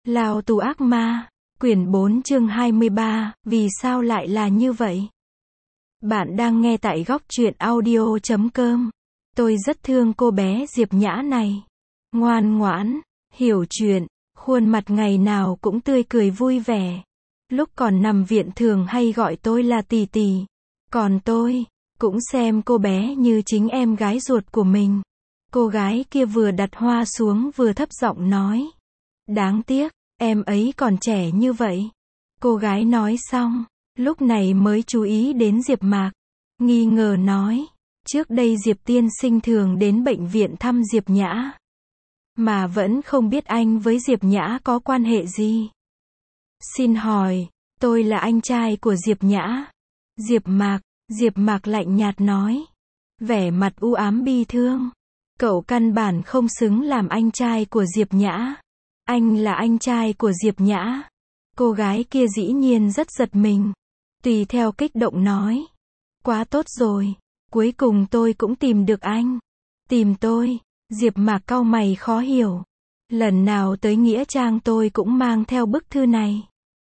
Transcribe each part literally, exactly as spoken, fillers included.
Lao tù ác ma, quyển bốn chương hai mươi ba, vì sao lại là như vậy? Bạn đang nghe tại góc truyện audio chấm com. Tôi rất thương cô bé Diệp Nhã này. Ngoan ngoãn, hiểu chuyện, khuôn mặt ngày nào cũng tươi cười vui vẻ. Lúc còn nằm viện thường hay gọi tôi là tì tì. Còn tôi, cũng xem cô bé như chính em gái ruột của mình. Cô gái kia vừa đặt hoa xuống vừa thấp giọng nói. Đáng tiếc, em ấy còn trẻ như vậy. Cô gái nói xong, lúc này mới chú ý đến Diệp Mạc. Nghi ngờ nói, trước đây Diệp tiên sinh thường đến bệnh viện thăm Diệp Nhã. Mà vẫn không biết anh với Diệp Nhã có quan hệ gì. Xin hỏi, tôi là anh trai của Diệp Nhã. Diệp Mạc, Diệp Mạc lạnh nhạt nói. Vẻ mặt u ám bi thương. Cậu căn bản không xứng làm anh trai của Diệp Nhã. Anh là anh trai của Diệp Nhã. Cô gái kia dĩ nhiên rất giật mình. Tùy theo kích động nói. Quá tốt rồi. Cuối cùng tôi cũng tìm được anh. Tìm tôi. Diệp Mạc cau mày khó hiểu. Lần nào tới Nghĩa Trang tôi cũng mang theo bức thư này.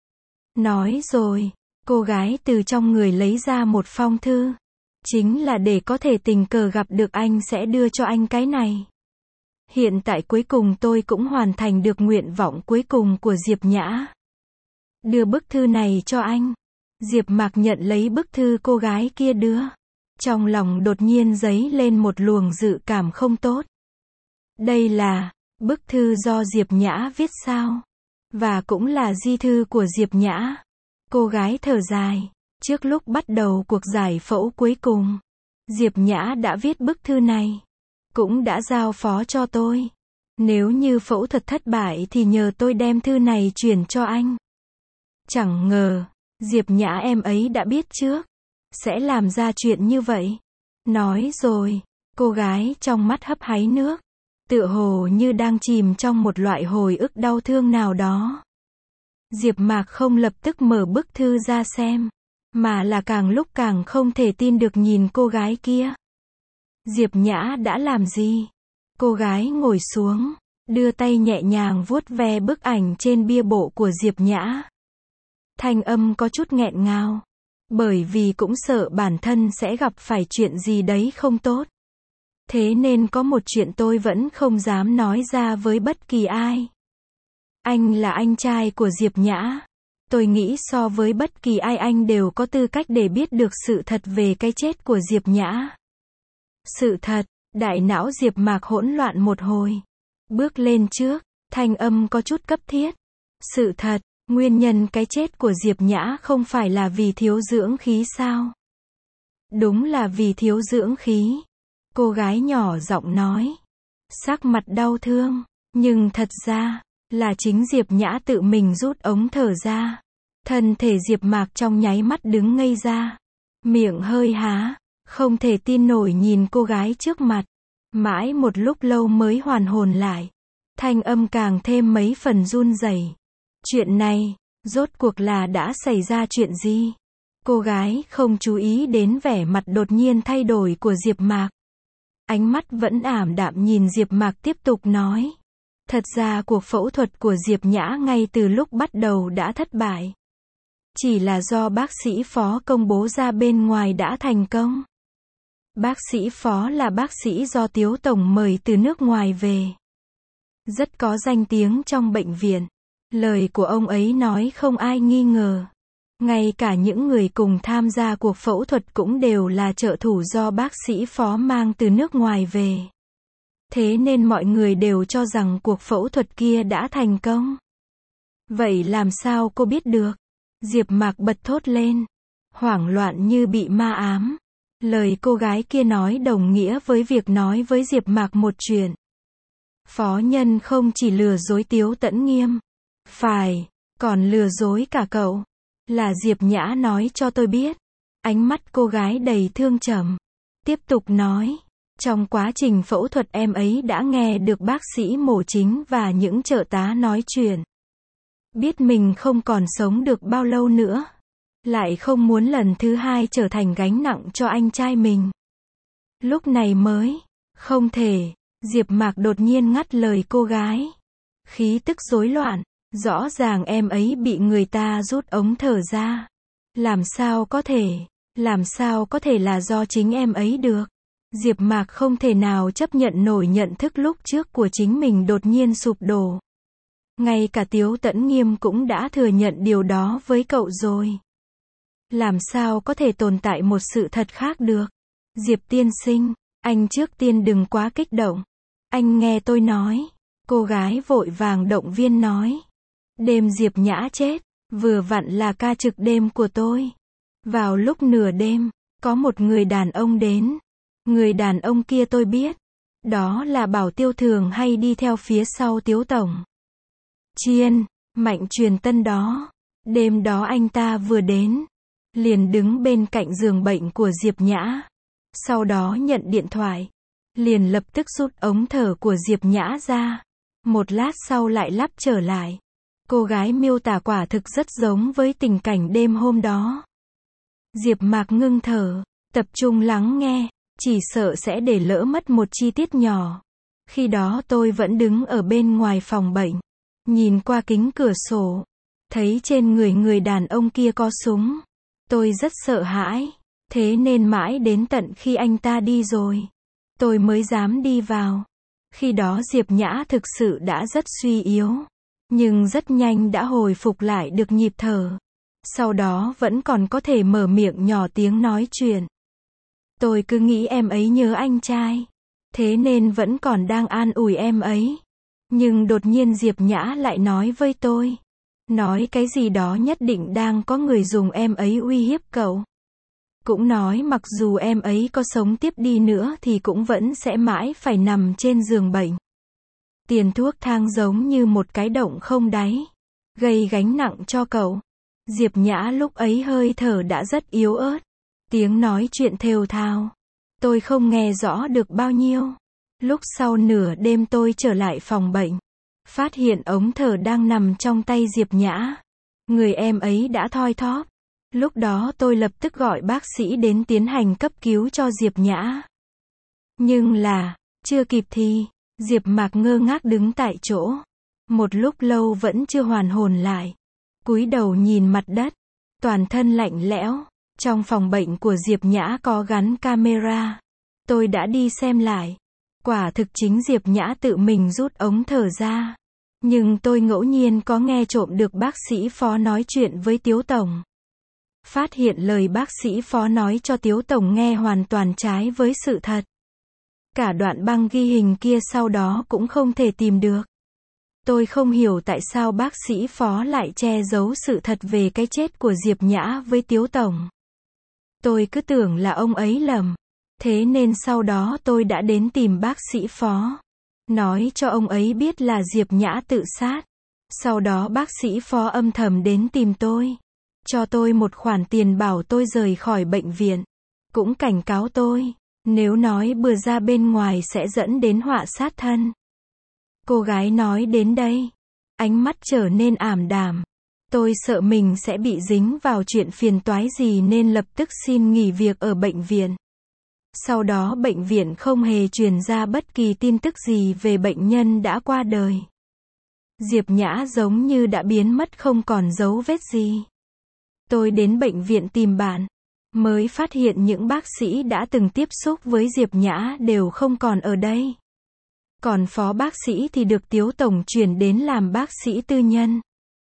Nói rồi. Cô gái từ trong người lấy ra một phong thư. Chính là để có thể tình cờ gặp được anh sẽ đưa cho anh cái này. Hiện tại cuối cùng tôi cũng hoàn thành được nguyện vọng cuối cùng của Diệp Nhã. Đưa bức thư này cho anh. Diệp Mạc nhận lấy bức thư cô gái kia đưa. Trong lòng đột nhiên dấy lên một luồng dự cảm không tốt. Đây là bức thư do Diệp Nhã viết sao? Và cũng là di thư của Diệp Nhã. Cô gái thở dài. Trước lúc bắt đầu cuộc giải phẫu cuối cùng, Diệp Nhã đã viết bức thư này. Cũng đã giao phó cho tôi. Nếu như phẫu thuật thất bại thì nhờ tôi đem thư này chuyển cho anh. Chẳng ngờ, Diệp Nhã em ấy đã biết trước. Sẽ làm ra chuyện như vậy. Nói rồi, cô gái trong mắt hấp háy nước. Tựa hồ như đang chìm trong một loại hồi ức đau thương nào đó. Diệp Mạc không lập tức mở bức thư ra xem. Mà là càng lúc càng không thể tin được nhìn cô gái kia. Diệp Nhã đã làm gì? Cô gái ngồi xuống, đưa tay nhẹ nhàng vuốt ve bức ảnh trên bia bộ của Diệp Nhã. Thanh âm có chút nghẹn ngào. Bởi vì cũng sợ bản thân sẽ gặp phải chuyện gì đấy không tốt. Thế nên có một chuyện tôi vẫn không dám nói ra với bất kỳ ai. Anh là anh trai của Diệp Nhã. Tôi nghĩ so với bất kỳ ai anh đều có tư cách để biết được sự thật về cái chết của Diệp Nhã. Sự thật, đại não Diệp Mạc hỗn loạn một hồi. Bước lên trước, thanh âm có chút cấp thiết. Sự thật, nguyên nhân cái chết của Diệp Nhã không phải là vì thiếu dưỡng khí sao? Đúng là vì thiếu dưỡng khí. Cô gái nhỏ giọng nói. Sắc mặt đau thương, nhưng thật ra, là chính Diệp Nhã tự mình rút ống thở ra. Thân thể Diệp Mạc trong nháy mắt đứng ngây ra. Miệng hơi há, không thể tin nổi nhìn cô gái trước mặt. Mãi một lúc lâu mới hoàn hồn lại. Thanh âm càng thêm mấy phần run rẩy. Chuyện này, rốt cuộc là đã xảy ra chuyện gì? Cô gái không chú ý đến vẻ mặt đột nhiên thay đổi của Diệp Mạc. Ánh mắt vẫn ảm đạm nhìn Diệp Mạc tiếp tục nói. Thật ra cuộc phẫu thuật của Diệp Nhã ngay từ lúc bắt đầu đã thất bại. Chỉ là do bác sĩ Phó công bố ra bên ngoài đã thành công. Bác sĩ Phó là bác sĩ do Tiếu Tổng mời từ nước ngoài về. Rất có danh tiếng trong bệnh viện. Lời của ông ấy nói không ai nghi ngờ. Ngay cả những người cùng tham gia cuộc phẫu thuật cũng đều là trợ thủ do bác sĩ Phó mang từ nước ngoài về. Thế nên mọi người đều cho rằng cuộc phẫu thuật kia đã thành công. Vậy làm sao cô biết được? Diệp Mạc bật thốt lên. Hoảng loạn như bị ma ám. Lời cô gái kia nói đồng nghĩa với việc nói với Diệp Mạc một chuyện. Phó nhân không chỉ lừa dối Tiếu Tẫn Nghiêm. Phải, còn lừa dối cả cậu. Là Diệp Nhã nói cho tôi biết. Ánh mắt cô gái đầy thương trầm. Tiếp tục nói. Trong quá trình phẫu thuật em ấy đã nghe được bác sĩ mổ chính và những trợ tá nói chuyện. Biết mình không còn sống được bao lâu nữa. Lại không muốn lần thứ hai trở thành gánh nặng cho anh trai mình. Lúc này mới. Không thể. Diệp Mạc đột nhiên ngắt lời cô gái. Khí tức rối loạn. Rõ ràng em ấy bị người ta rút ống thở ra. Làm sao có thể, làm sao có thể là do chính em ấy được. Diệp Mạc không thể nào chấp nhận nổi nhận thức lúc trước của chính mình đột nhiên sụp đổ. Ngay cả Tiếu Tẫn Nghiêm cũng đã thừa nhận điều đó với cậu rồi. Làm sao có thể tồn tại một sự thật khác được? Diệp tiên sinh, anh trước tiên đừng quá kích động. Anh nghe tôi nói. Cô gái vội vàng động viên nói. Đêm Diệp Nhã chết, vừa vặn là ca trực đêm của tôi. Vào lúc nửa đêm, có một người đàn ông đến. Người đàn ông kia tôi biết. Đó là Bảo Tiêu thường hay đi theo phía sau Tiếu Tổng. Chiên, Mạnh Truyền Tân đó. Đêm đó anh ta vừa đến, liền đứng bên cạnh giường bệnh của Diệp Nhã. Sau đó nhận điện thoại, liền lập tức rút ống thở của Diệp Nhã ra. Một lát sau lại lắp trở lại. Cô gái miêu tả quả thực rất giống với tình cảnh đêm hôm đó. Diệp Mạc ngưng thở, tập trung lắng nghe, chỉ sợ sẽ để lỡ mất một chi tiết nhỏ. Khi đó tôi vẫn đứng ở bên ngoài phòng bệnh, nhìn qua kính cửa sổ, thấy trên người người đàn ông kia có súng. Tôi rất sợ hãi, thế nên mãi đến tận khi anh ta đi rồi, tôi mới dám đi vào. Khi đó Diệp Nhã thực sự đã rất suy yếu, nhưng rất nhanh đã hồi phục lại được nhịp thở. Sau đó vẫn còn có thể mở miệng nhỏ tiếng nói chuyện. Tôi cứ nghĩ em ấy nhớ anh trai, thế nên vẫn còn đang an ủi em ấy. Nhưng đột nhiên Diệp Nhã lại nói với tôi, nói cái gì đó nhất định đang có người dùng em ấy uy hiếp cậu. Cũng nói mặc dù em ấy có sống tiếp đi nữa thì cũng vẫn sẽ mãi phải nằm trên giường bệnh. Tiền thuốc thang giống như một cái động không đáy, gây gánh nặng cho cậu. Diệp Nhã lúc ấy hơi thở đã rất yếu ớt, tiếng nói chuyện thều thào. Tôi không nghe rõ được bao nhiêu. Lúc sau nửa đêm tôi trở lại phòng bệnh, phát hiện ống thở đang nằm trong tay Diệp Nhã. Người em ấy đã thoi thóp. Lúc đó tôi lập tức gọi bác sĩ đến tiến hành cấp cứu cho Diệp Nhã. Nhưng là, chưa kịp thì, Diệp Mạc ngơ ngác đứng tại chỗ. Một lúc lâu vẫn chưa hoàn hồn lại. Cúi đầu nhìn mặt đất, toàn thân lạnh lẽo. Trong phòng bệnh của Diệp Nhã có gắn camera. Tôi đã đi xem lại. Quả thực chính Diệp Nhã tự mình rút ống thở ra. Nhưng tôi ngẫu nhiên có nghe trộm được bác sĩ Phó nói chuyện với Tiếu Tổng. Phát hiện lời bác sĩ Phó nói cho Tiếu Tổng nghe hoàn toàn trái với sự thật. Cả đoạn băng ghi hình kia sau đó cũng không thể tìm được. Tôi không hiểu tại sao bác sĩ Phó lại che giấu sự thật về cái chết của Diệp Nhã với Tiếu Tổng. Tôi cứ tưởng là ông ấy lầm. Thế nên sau đó tôi đã đến tìm bác sĩ Phó, nói cho ông ấy biết là Diệp Nhã tự sát. Sau đó bác sĩ Phó âm thầm đến tìm tôi, cho tôi một khoản tiền bảo tôi rời khỏi bệnh viện. Cũng cảnh cáo tôi, nếu nói bừa ra bên ngoài sẽ dẫn đến họa sát thân. Cô gái nói đến đây, ánh mắt trở nên ảm đạm. Tôi sợ mình sẽ bị dính vào chuyện phiền toái gì nên lập tức xin nghỉ việc ở bệnh viện. Sau đó bệnh viện không hề truyền ra bất kỳ tin tức gì về bệnh nhân đã qua đời. Diệp Nhã giống như đã biến mất không còn dấu vết gì. Tôi đến bệnh viện tìm bạn, mới phát hiện những bác sĩ đã từng tiếp xúc với Diệp Nhã đều không còn ở đây. Còn phó bác sĩ thì được Tiếu Tổng chuyển đến làm bác sĩ tư nhân.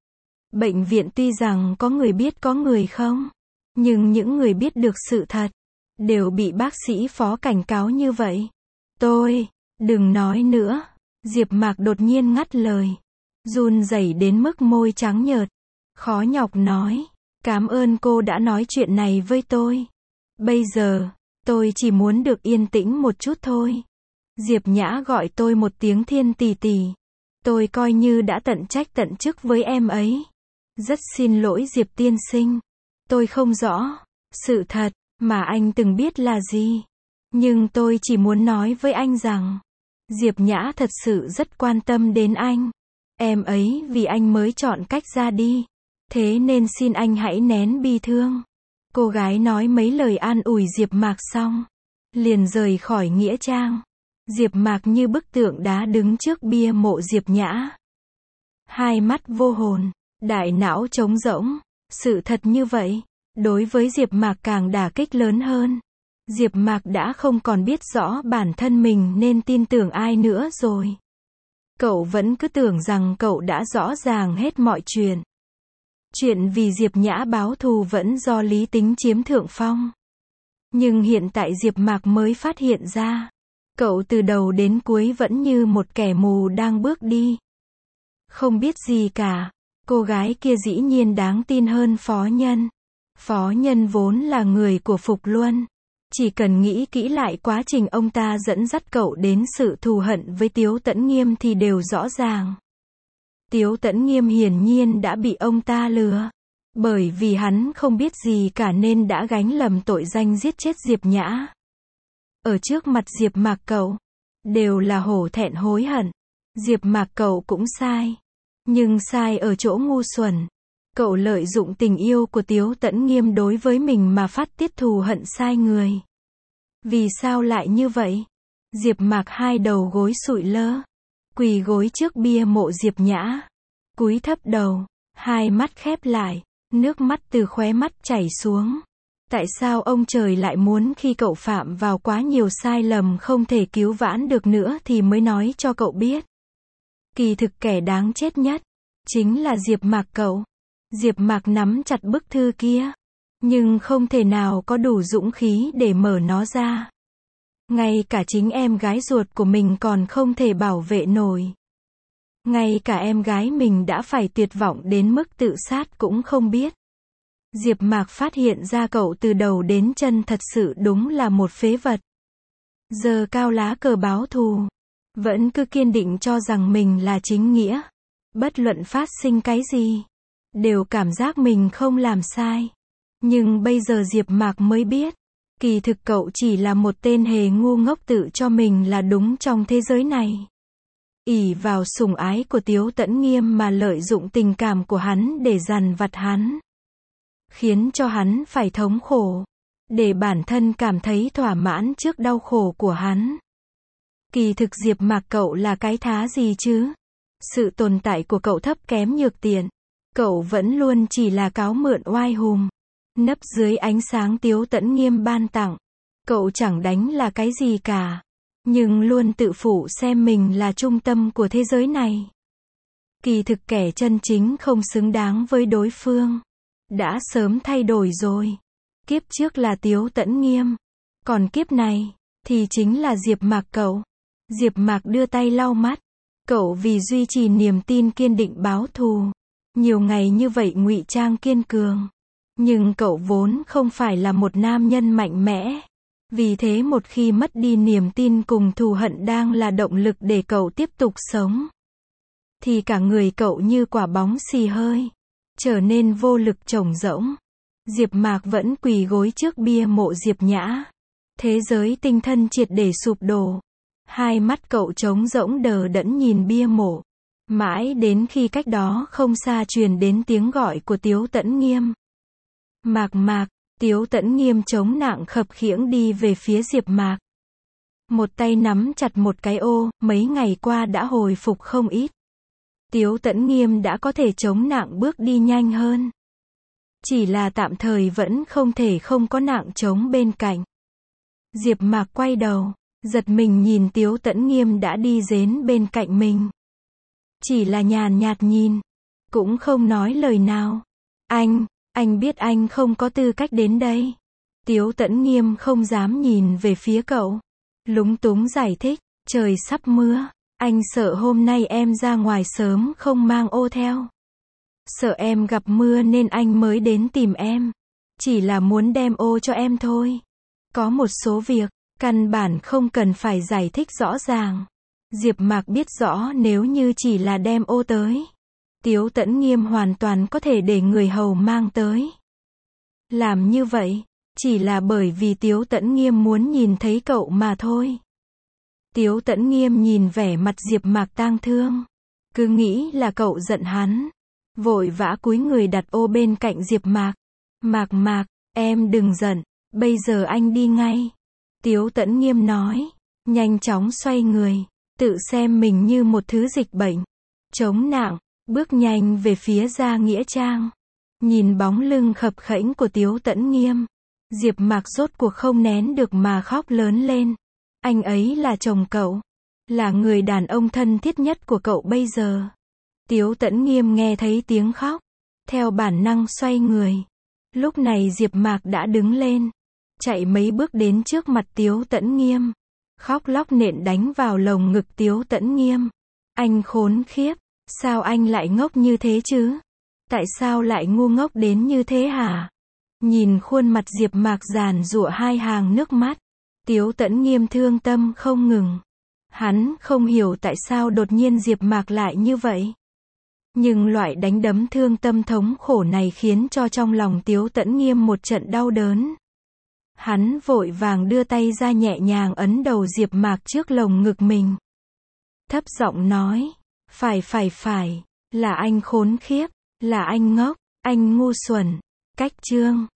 Bệnh viện tuy rằng có người biết có người không, nhưng những người biết được sự thật đều bị bác sĩ Phó cảnh cáo như vậy. Tôi, đừng nói nữa. Diệp Mạc đột nhiên ngắt lời, run rẩy đến mức môi trắng nhợt, khó nhọc nói, cảm ơn cô đã nói chuyện này với tôi. Bây giờ, tôi chỉ muốn được yên tĩnh một chút thôi. Diệp Nhã gọi tôi một tiếng Thiên tỷ tỷ. Tôi coi như đã tận trách tận chức với em ấy. Rất xin lỗi Diệp tiên sinh. Tôi không rõ sự thật mà anh từng biết là gì. Nhưng tôi chỉ muốn nói với anh rằng, Diệp Nhã thật sự rất quan tâm đến anh. Em ấy vì anh mới chọn cách ra đi. Thế nên xin anh hãy nén bi thương. Cô gái nói mấy lời an ủi Diệp Mạc xong, liền rời khỏi nghĩa trang. Diệp Mạc như bức tượng đá đứng trước bia mộ Diệp Nhã. Hai mắt vô hồn, đại não trống rỗng. Sự thật như vậy, đối với Diệp Mạc càng đả kích lớn hơn. Diệp Mạc đã không còn biết rõ bản thân mình nên tin tưởng ai nữa rồi. Cậu vẫn cứ tưởng rằng cậu đã rõ ràng hết mọi chuyện. Chuyện vì Diệp Nhã báo thù vẫn do lý tính chiếm thượng phong. Nhưng hiện tại Diệp Mạc mới phát hiện ra, cậu từ đầu đến cuối vẫn như một kẻ mù đang bước đi. Không biết gì cả, cô gái kia dĩ nhiên đáng tin hơn Phó Nhân. Phó Nhân vốn là người của Phục Luân. Chỉ cần nghĩ kỹ lại quá trình ông ta dẫn dắt cậu đến sự thù hận với Tiếu Tẫn Nghiêm thì đều rõ ràng. Tiếu Tẫn Nghiêm hiển nhiên đã bị ông ta lừa. Bởi vì hắn không biết gì cả nên đã gánh lầm tội danh giết chết Diệp Nhã. Ở trước mặt Diệp Mạc cậu, đều là hổ thẹn hối hận. Diệp Mạc cậu cũng sai. Nhưng sai ở chỗ ngu xuẩn. Cậu lợi dụng tình yêu của Tiếu Tẫn Nghiêm đối với mình mà phát tiết thù hận sai người. Vì sao lại như vậy? Diệp Mạc hai đầu gối sụi lơ, quỳ gối trước bia mộ Diệp Nhã, cúi thấp đầu, hai mắt khép lại, nước mắt từ khóe mắt chảy xuống. Tại sao ông trời lại muốn khi cậu phạm vào quá nhiều sai lầm không thể cứu vãn được nữa thì mới nói cho cậu biết? Kỳ thực kẻ đáng chết nhất chính là Diệp Mạc cậu. Diệp Mạc nắm chặt bức thư kia, nhưng không thể nào có đủ dũng khí để mở nó ra. Ngay cả chính em gái ruột của mình còn không thể bảo vệ nổi. Ngay cả em gái mình đã phải tuyệt vọng đến mức tự sát cũng không biết. Diệp Mạc phát hiện ra cậu từ đầu đến chân thật sự đúng là một phế vật. Giơ cao lá cờ báo thù, vẫn cứ kiên định cho rằng mình là chính nghĩa. Bất luận phát sinh cái gì, đều cảm giác mình không làm sai. Nhưng bây giờ Diệp Mạc mới biết, kỳ thực cậu chỉ là một tên hề ngu ngốc tự cho mình là đúng trong thế giới này. Ỷ vào sủng ái của Tiếu Tẫn Nghiêm mà lợi dụng tình cảm của hắn để dằn vặt hắn. Khiến cho hắn phải thống khổ. Để bản thân cảm thấy thỏa mãn trước đau khổ của hắn. Kỳ thực Diệp Mạc cậu là cái thá gì chứ? Sự tồn tại của cậu thấp kém nhược tiện. Cậu vẫn luôn chỉ là cáo mượn oai hùng. Nấp dưới ánh sáng Tiếu Tẫn Nghiêm ban tặng. Cậu chẳng đánh là cái gì cả. Nhưng luôn tự phụ xem mình là trung tâm của thế giới này. Kỳ thực kẻ chân chính không xứng đáng với đối phương. Đã sớm thay đổi rồi. Kiếp trước là Tiếu Tẫn Nghiêm. Còn kiếp này, thì chính là Diệp Mạc cậu. Diệp Mạc đưa tay lau mắt. Cậu vì duy trì niềm tin kiên định báo thù. Nhiều ngày như vậy ngụy trang kiên cường. Nhưng cậu vốn không phải là một nam nhân mạnh mẽ. Vì thế một khi mất đi niềm tin cùng thù hận đang là động lực để cậu tiếp tục sống. Thì cả người cậu như quả bóng xì hơi. Trở nên vô lực trống rỗng. Diệp Mạc vẫn quỳ gối trước bia mộ Diệp Nhã. Thế giới tinh thần triệt để sụp đổ. Hai mắt cậu trống rỗng đờ đẫn nhìn bia mộ. Mãi đến khi cách đó không xa truyền đến tiếng gọi của Tiếu Tẫn Nghiêm. Mạc Mạc, Tiếu Tẫn Nghiêm chống nặng khập khiễng đi về phía Diệp Mạc. Một tay nắm chặt một cái ô, mấy ngày qua đã hồi phục không ít. Tiếu Tẫn Nghiêm đã có thể chống nặng bước đi nhanh hơn. Chỉ là tạm thời vẫn không thể không có nặng chống bên cạnh. Diệp Mạc quay đầu, giật mình nhìn Tiếu Tẫn Nghiêm đã đi đến bên cạnh mình. Chỉ là nhàn nhạt nhìn, cũng không nói lời nào. Anh, anh biết anh không có tư cách đến đây. Tiếu Tẫn Nghiêm không dám nhìn về phía cậu. Lúng túng giải thích, trời sắp mưa. Anh sợ hôm nay em ra ngoài sớm không mang ô theo. Sợ em gặp mưa nên anh mới đến tìm em. Chỉ là muốn đem ô cho em thôi. Có một số việc, căn bản không cần phải giải thích rõ ràng. Diệp Mạc biết rõ nếu như chỉ là đem ô tới. Tiếu Tẫn Nghiêm hoàn toàn có thể để người hầu mang tới. Làm như vậy, chỉ là bởi vì Tiếu Tẫn Nghiêm muốn nhìn thấy cậu mà thôi. Tiếu Tẫn Nghiêm nhìn vẻ mặt Diệp Mạc tang thương. Cứ nghĩ là cậu giận hắn. Vội vã cúi người đặt ô bên cạnh Diệp Mạc. Mạc Mạc, em đừng giận, bây giờ anh đi ngay. Tiếu Tẫn Nghiêm nói. Nhanh chóng xoay người. Tự xem mình như một thứ dịch bệnh. Chống nặng. bước nhanh về phía ra nghĩa trang. Nhìn bóng lưng khập khẽnh của Tiếu Tẫn Nghiêm, Diệp Mạc rốt cuộc không nén được mà khóc lớn lên. Anh ấy là chồng cậu, là người đàn ông thân thiết nhất của cậu bây giờ. Tiếu Tẫn Nghiêm nghe thấy tiếng khóc, theo bản năng xoay người. Lúc này Diệp Mạc đã đứng lên, chạy mấy bước đến trước mặt Tiếu Tẫn Nghiêm, khóc lóc nện đánh vào lồng ngực Tiếu Tẫn Nghiêm. Anh khốn khiếp, sao anh lại ngốc như thế chứ? Tại sao lại ngu ngốc đến như thế hả? Nhìn khuôn mặt Diệp Mạc giàn giụa hai hàng nước mắt, Tiếu Tẫn Nghiêm thương tâm không ngừng. Hắn không hiểu tại sao đột nhiên Diệp Mạc lại như vậy. Nhưng loại đánh đấm thương tâm thống khổ này khiến cho trong lòng Tiếu Tẫn Nghiêm một trận đau đớn. Hắn vội vàng đưa tay ra nhẹ nhàng ấn đầu Diệp Mạc trước lồng ngực mình. Thấp giọng nói, phải phải phải, là anh khốn khiếp, là anh ngốc, anh ngu xuẩn. Cách chương